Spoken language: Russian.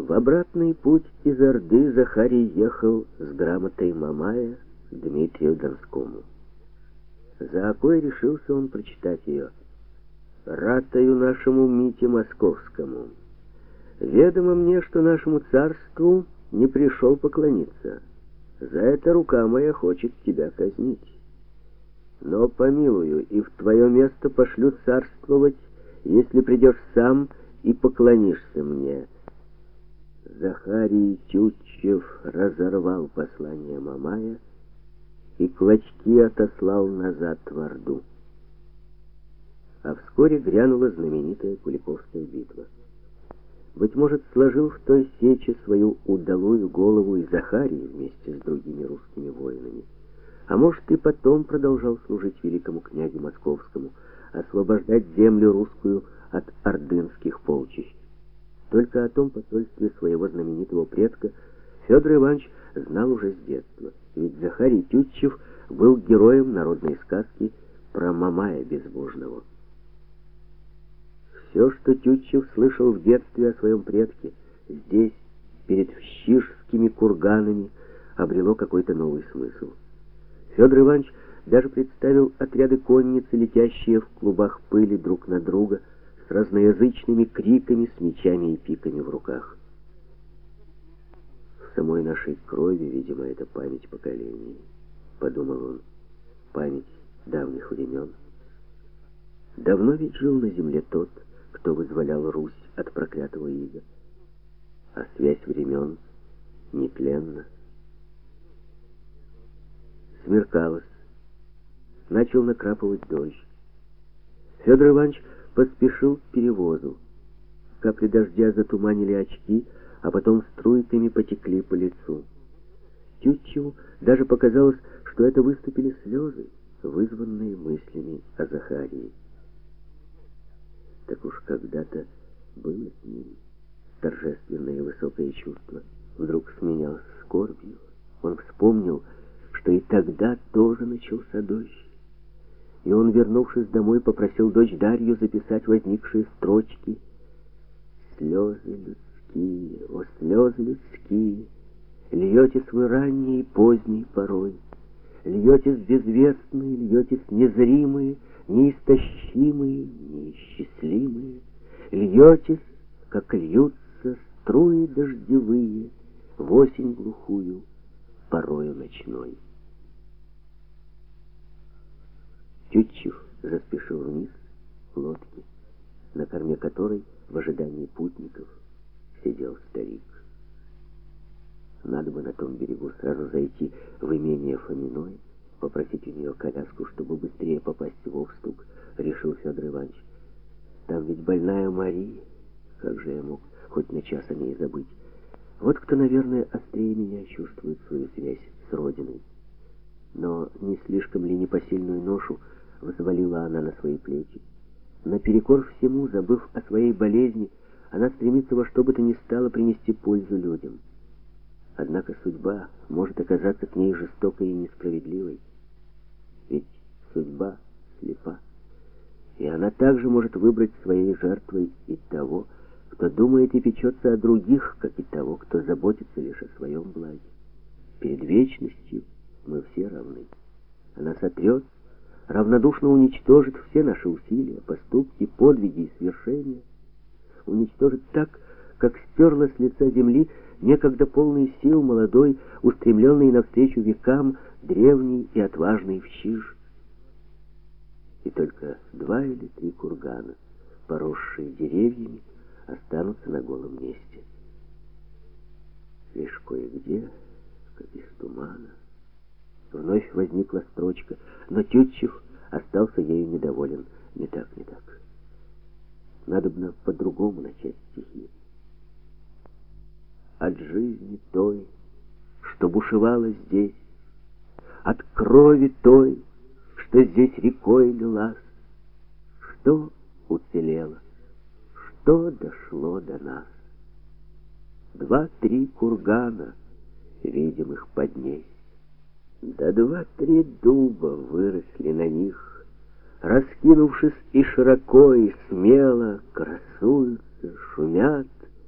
В обратный путь из Орды Захарий ехал с грамотой Мамая к Дмитрию Донскому. За окой решился он прочитать ее. «Ратою нашему Мите Московскому, ведомо мне, что нашему царству не пришел поклониться. За это рука моя хочет тебя казнить. Но помилую, и в твое место пошлю царствовать, если придешь сам и поклонишься мне». Захарий Тютчев разорвал послание Мамая и клочки отослал назад в Орду. А вскоре грянула знаменитая Куликовская битва. Быть может, сложил в той сече свою удалую голову и Захарий вместе с другими русскими воинами. А может, и потом продолжал служить великому князю Московскому, освобождать землю русскую от ордынских полчищ. Только о том посольстве своего знаменитого предка Федор Иванович знал уже с детства, ведь Захарий Тютчев был героем народной сказки про Мамая безбожного. Все, что Тютчев слышал в детстве о своем предке, здесь, перед Вщижскими курганами, обрело какой-то новый смысл. Федор Иванович даже представил отряды конницы, летящие в клубах пыли друг на друга, с разноязычными криками, с мечами и пиками в руках. В самой нашей крови, видимо, это память поколений, подумал он, память давних времен. Давно ведь жил на земле тот, кто вызволял Русь от проклятого ига, а связь времен нетленна. Смеркалось, начал накрапывать дождь. Федор Иванович поспешил к перевозу. Капли дождя затуманили очки, а потом струйками потекли по лицу. Тютчеву даже показалось, что это выступили слезы, вызванные мыслями о Захарии. Так уж когда-то было с ним торжественное и высокое чувство. Вдруг сменялось скорбью. Он вспомнил, что и тогда тоже начался дождь. И он, вернувшись домой, попросил дочь Дарью записать возникшие строчки. «Слезы людские, о слезы людские, льетесь вы ранней и поздней порой, льетесь безвестные, льетесь незримые, неистощимые, неисчислимые, льетесь, как льются струи дождевые в осень глухую, порою ночной». Тютчев заспешил вниз к лодке, на корме которой в ожидании путников сидел старик. Надо бы на том берегу сразу зайти в имение Фоминой, попросить у нее коляску, чтобы быстрее попасть в Овстук, решил Федор Иванович. Там ведь больная Мария, как же я мог хоть на час о ней забыть? Вот кто, наверное, острее меня чувствует свою связь с Родиной. Но не слишком ли непосильную ношу взвалила она на свои плечи? Наперекор всему, забыв о своей болезни, она стремится во что бы то ни стало принести пользу людям. Однако судьба может оказаться к ней жестокой и несправедливой. Ведь судьба слепа. И она также может выбрать своей жертвой и того, кто думает и печется о других, как и того, кто заботится лишь о своем благе. Перед вечностью мы все равны. Она сотрет, равнодушно уничтожит все наши усилия, поступки, подвиги и свершения. Уничтожит так, как стерла с лица земли некогда полный сил молодой, устремленный навстречу векам, древний и отважный Вщиж. И только 2 или 3 кургана, поросшие деревьями, останутся на голом месте. Лишь кое-где, как из тумана, вновь возникла строчка, но остался ею недоволен. Не так, не так. Надобно по-другому начать стихи. От жизни той, что бушевала здесь, от крови той, что здесь рекой лилась, что уцелело, что дошло до нас. 2-3 кургана, видимых поднесь, да 2-3 дуба выросли на них, раскинувшись и широко, и смело, красуются, шумят,